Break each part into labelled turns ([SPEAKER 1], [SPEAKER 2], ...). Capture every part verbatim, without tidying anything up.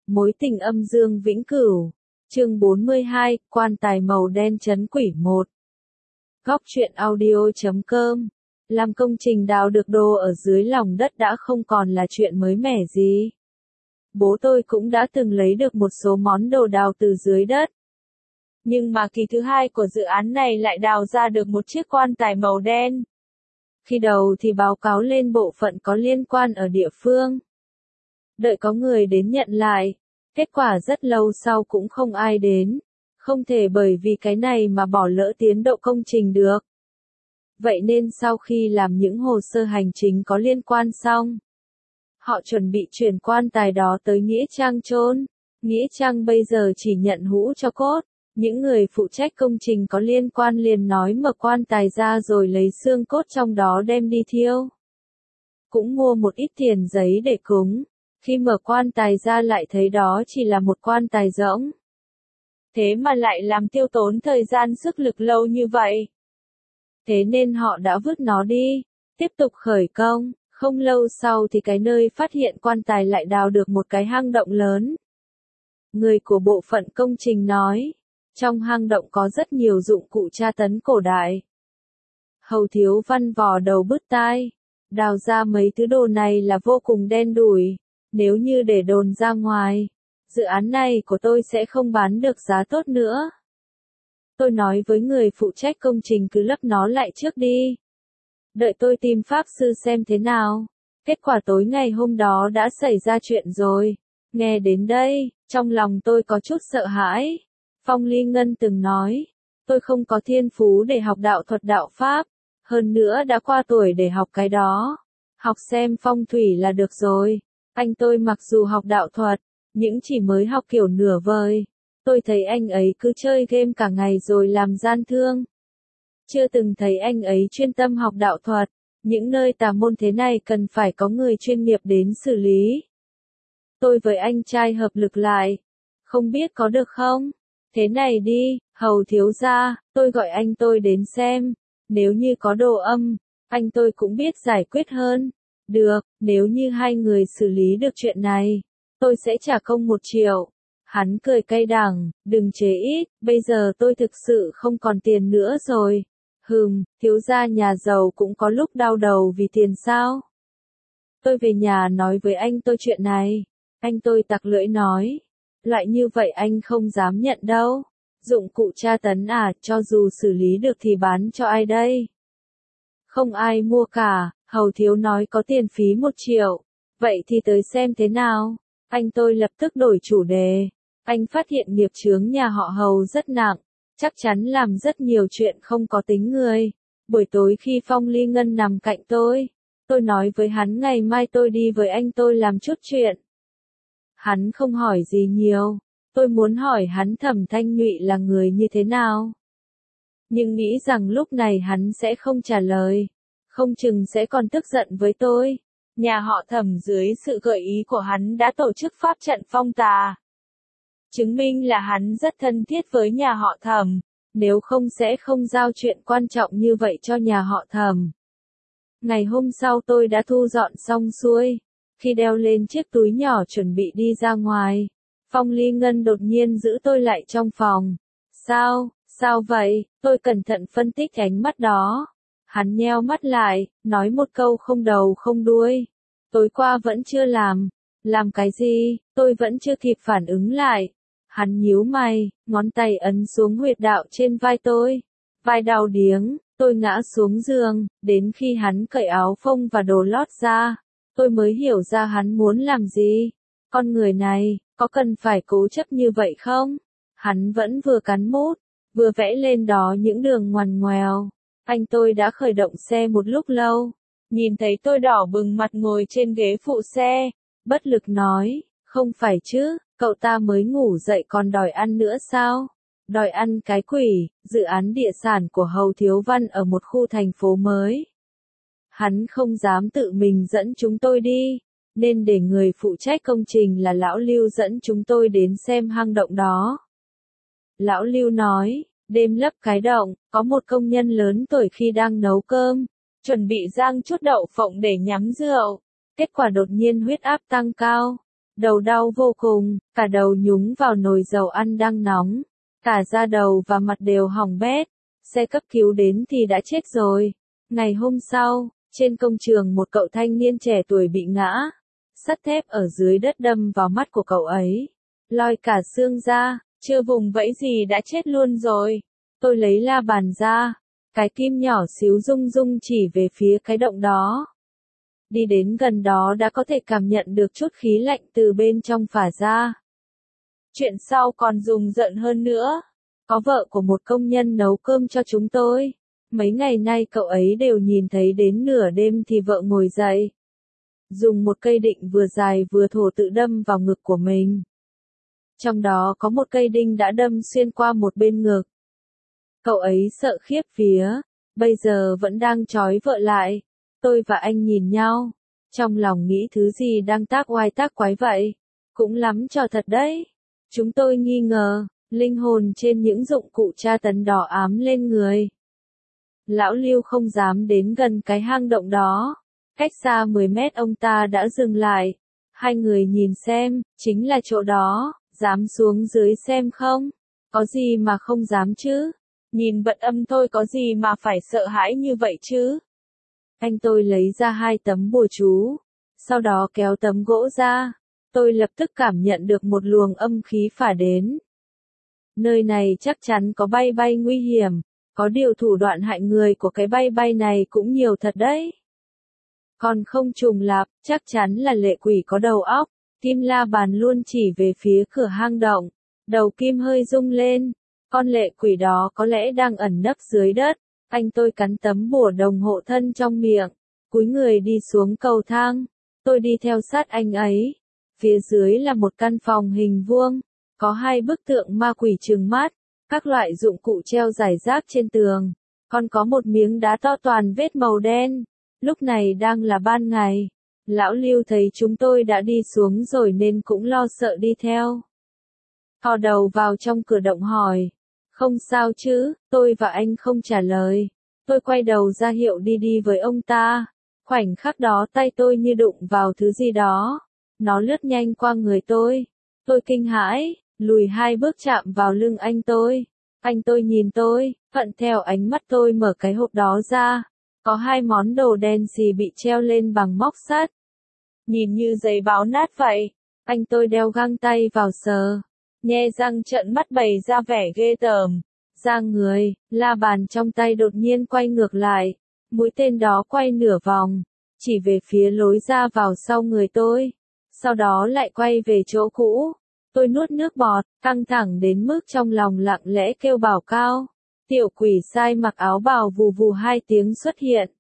[SPEAKER 1] Mối tình âm dương vĩnh cửu. Chương bốn mươi hai, quan tài màu đen trấn quỷ một. Góc truyện audio chấm com. Làm công trình đào được đồ ở dưới lòng đất đã không còn là chuyện mới mẻ gì. Bố tôi cũng đã từng lấy được một số món đồ đào từ dưới đất. Nhưng mà kỳ thứ hai của dự án này lại đào ra được một chiếc quan tài màu đen. Khi đầu thì báo cáo lên bộ phận có liên quan ở địa phương. Đợi có người đến nhận lại. Kết quả rất lâu sau cũng không ai đến. Không thể bởi vì cái này mà bỏ lỡ tiến độ công trình được. Vậy nên sau khi làm những hồ sơ hành chính có liên quan xong, họ chuẩn bị chuyển quan tài đó tới Nghĩa Trang chôn. Nghĩa Trang bây giờ chỉ nhận hũ cho cốt. Những người phụ trách công trình có liên quan liền nói mở quan tài ra rồi lấy xương cốt trong đó đem đi thiêu. Cũng mua một ít tiền giấy để cúng. Khi mở quan tài ra lại thấy đó chỉ là một quan tài rỗng. Thế mà lại làm tiêu tốn thời gian sức lực lâu như vậy. Thế nên họ đã vứt nó đi, tiếp tục khởi công. Không lâu sau thì cái nơi phát hiện quan tài lại đào được một cái hang động lớn. Người của bộ phận công trình nói, trong hang động có rất nhiều dụng cụ tra tấn cổ đại. Hầu Thiếu Văn vò đầu bứt tai, đào ra mấy thứ đồ này là vô cùng đen đủi. Nếu như để đồn ra ngoài, dự án này của tôi sẽ không bán được giá tốt nữa. Tôi nói với người phụ trách công trình cứ lấp nó lại trước đi. Đợi tôi tìm pháp sư xem thế nào. Kết quả tối ngày hôm đó đã xảy ra chuyện rồi. Nghe đến đây, trong lòng tôi có chút sợ hãi. Phong Ly Ngân từng nói, tôi không có thiên phú để học đạo thuật đạo pháp. Hơn nữa đã qua tuổi để học cái đó. Học xem phong thủy là được rồi. Anh tôi mặc dù học đạo thuật, nhưng chỉ mới học kiểu nửa vời. Tôi thấy anh ấy cứ chơi game cả ngày rồi làm gian thương. Chưa từng thấy anh ấy chuyên tâm học đạo thuật. Những nơi tà môn thế này cần phải có người chuyên nghiệp đến xử lý. Tôi với anh trai hợp lực lại. Không biết có được không? Thế này đi, Hầu thiếu gia, tôi gọi anh tôi đến xem. Nếu như có đồ âm, anh tôi cũng biết giải quyết hơn. Được, nếu như hai người xử lý được chuyện này, tôi sẽ trả công một triệu. Hắn cười cay đắng, đừng chế ít, bây giờ tôi thực sự không còn tiền nữa rồi. Hừm, thiếu gia nhà giàu cũng có lúc đau đầu vì tiền sao? Tôi về nhà nói với anh tôi chuyện này. Anh tôi tặc lưỡi nói, loại như vậy anh không dám nhận đâu. Dụng cụ tra tấn à, cho dù xử lý được thì bán cho ai đây? Không ai mua cả. Hầu thiếu nói có tiền phí một triệu. Vậy thì tới xem thế nào. Anh tôi lập tức đổi chủ đề. Anh phát hiện nghiệp chướng nhà họ Hầu rất nặng. Chắc chắn làm rất nhiều chuyện không có tính người. Buổi tối khi Phong Ly Ngân nằm cạnh tôi, tôi nói với hắn ngày mai tôi đi với anh tôi làm chút chuyện. Hắn không hỏi gì nhiều. Tôi muốn hỏi hắn Thẩm Thanh Nhụy là người như thế nào. Nhưng nghĩ rằng lúc này hắn sẽ không trả lời. Không chừng sẽ còn tức giận với tôi. Nhà họ Thẩm dưới sự gợi ý của hắn đã tổ chức pháp trận phong tà. Chứng minh là hắn rất thân thiết với nhà họ Thẩm. Nếu không sẽ không giao chuyện quan trọng như vậy cho nhà họ Thẩm. Ngày hôm sau tôi đã thu dọn xong xuôi. Khi đeo lên chiếc túi nhỏ chuẩn bị đi ra ngoài, Phong Ly Ngân đột nhiên giữ tôi lại trong phòng. Sao, sao vậy? Tôi cẩn thận phân tích ánh mắt đó. Hắn nheo mắt lại, nói một câu không đầu không đuôi. Tối qua vẫn chưa làm. Làm cái gì? Tôi vẫn chưa kịp phản ứng lại. Hắn nhíu mày, ngón tay ấn xuống huyệt đạo trên vai tôi. Vai đau điếng, tôi ngã xuống giường, đến khi hắn cởi áo phông và đồ lót ra, tôi mới hiểu ra hắn muốn làm gì. Con người này, có cần phải cố chấp như vậy không? Hắn vẫn vừa cắn mút, vừa vẽ lên đó những đường ngoằn ngoèo. Anh tôi đã khởi động xe một lúc lâu. Nhìn thấy tôi đỏ bừng mặt ngồi trên ghế phụ xe. Bất lực nói, không phải chứ, cậu ta mới ngủ dậy còn đòi ăn nữa sao? Đòi ăn cái quỷ, dự án địa sản của Hầu Thiếu Văn ở một khu thành phố mới. Hắn không dám tự mình dẫn chúng tôi đi, nên để người phụ trách công trình là Lão Lưu dẫn chúng tôi đến xem hang động đó. Lão Lưu nói, đêm lấp cái động, có một công nhân lớn tuổi khi đang nấu cơm, chuẩn bị rang chút đậu phộng để nhắm rượu. Kết quả đột nhiên huyết áp tăng cao. đầu đau vô cùng, cả đầu nhúng vào nồi dầu ăn đang nóng, cả da đầu và mặt đều hỏng bét, xe cấp cứu đến thì đã chết rồi. Ngày hôm sau, trên công trường một cậu thanh niên trẻ tuổi bị ngã, sắt thép ở dưới đất đâm vào mắt của cậu ấy, lòi cả xương ra, chưa vùng vẫy gì đã chết luôn rồi. Tôi lấy la bàn ra, cái kim nhỏ xíu rung rung chỉ về phía cái động đó. Đi đến gần đó đã có thể cảm nhận được chút khí lạnh từ bên trong phả ra. Chuyện sau còn rùng rợn hơn nữa. Có vợ của một công nhân nấu cơm cho chúng tôi. Mấy ngày nay cậu ấy đều nhìn thấy đến nửa đêm thì vợ ngồi dậy, dùng một cây định vừa dài vừa thô tự đâm vào ngực của mình. Trong đó có một cây đinh đã đâm xuyên qua một bên ngực. Cậu ấy sợ khiếp vía, bây giờ vẫn đang trói vợ lại. Tôi và anh nhìn nhau, trong lòng nghĩ thứ gì đang tác oai tác quái vậy. Cũng lắm trò thật đấy. Chúng tôi nghi ngờ, linh hồn trên những dụng cụ tra tấn đỏ ám lên người. Lão Lưu không dám đến gần cái hang động đó. Cách xa mười mét ông ta đã dừng lại. Hai người nhìn xem, chính là chỗ đó, dám xuống dưới xem không? Có gì mà không dám chứ? Nhìn vận âm thôi có gì mà phải sợ hãi như vậy chứ? Anh tôi lấy ra hai tấm bùa chú, sau đó kéo tấm gỗ ra. Tôi lập tức cảm nhận được một luồng âm khí phả đến. Nơi này chắc chắn có bay bay nguy hiểm, có điều thủ đoạn hại người của cái bay bay này cũng nhiều thật đấy. Còn không trùng lặp, chắc chắn là lệ quỷ có đầu óc. Kim la bàn luôn chỉ về phía cửa hang động, đầu kim hơi rung lên. Con lệ quỷ đó có lẽ đang ẩn nấp dưới đất. Anh tôi cắn tấm bùa đồng hộ thân trong miệng, cúi người đi xuống cầu thang. Tôi đi theo sát anh ấy. Phía dưới là một căn phòng hình vuông, có hai bức tượng ma quỷ trừng mắt, các loại dụng cụ treo rải rác trên tường, còn có một miếng đá to toàn vết màu đen. Lúc này đang là ban ngày. Lão Lưu thấy chúng tôi đã đi xuống rồi nên cũng lo sợ đi theo. Thò đầu vào trong cửa động hỏi. Không sao chứ? Tôi và anh không trả lời. Tôi quay đầu ra hiệu đi đi với ông ta. Khoảnh khắc đó tay tôi như đụng vào thứ gì đó. Nó lướt nhanh qua người tôi. Tôi kinh hãi, lùi hai bước chạm vào lưng anh tôi. Anh tôi nhìn tôi, thuận theo ánh mắt tôi mở cái hộp đó ra. Có hai món đồ đen xì bị treo lên bằng móc sắt. Nhìn như giấy báo nát vậy. Anh tôi đeo găng tay vào sờ. Nhe răng trợn mắt bày ra vẻ ghê tởm. Da người, la bàn trong tay đột nhiên quay ngược lại. Mũi tên đó quay nửa vòng, chỉ về phía lối ra vào sau người tôi. Sau đó lại quay về chỗ cũ. Tôi nuốt nước bọt, căng thẳng đến mức trong lòng lặng lẽ kêu bảo cao. Tiểu quỷ sai mặc áo bào vù vù hai tiếng xuất hiện.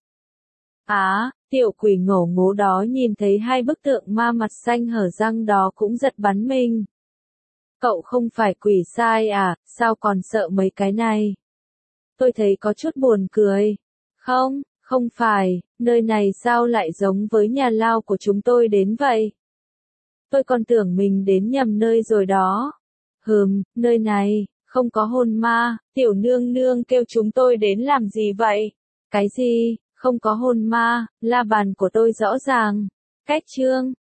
[SPEAKER 1] Á, tiểu quỷ ngổ ngố đó nhìn thấy hai bức tượng ma mặt xanh hở răng đó cũng giật bắn mình. Cậu không phải quỷ sai à, sao còn sợ mấy cái này? Tôi thấy có chút buồn cười. Không, không phải, nơi này sao lại giống với nhà lao của chúng tôi đến vậy? Tôi còn tưởng mình đến nhầm nơi rồi đó. Hừm, nơi này, không có hồn ma, tiểu nương nương kêu chúng tôi đến làm gì vậy? Cái gì, không có hồn ma, la bàn của tôi rõ ràng. Cách chương.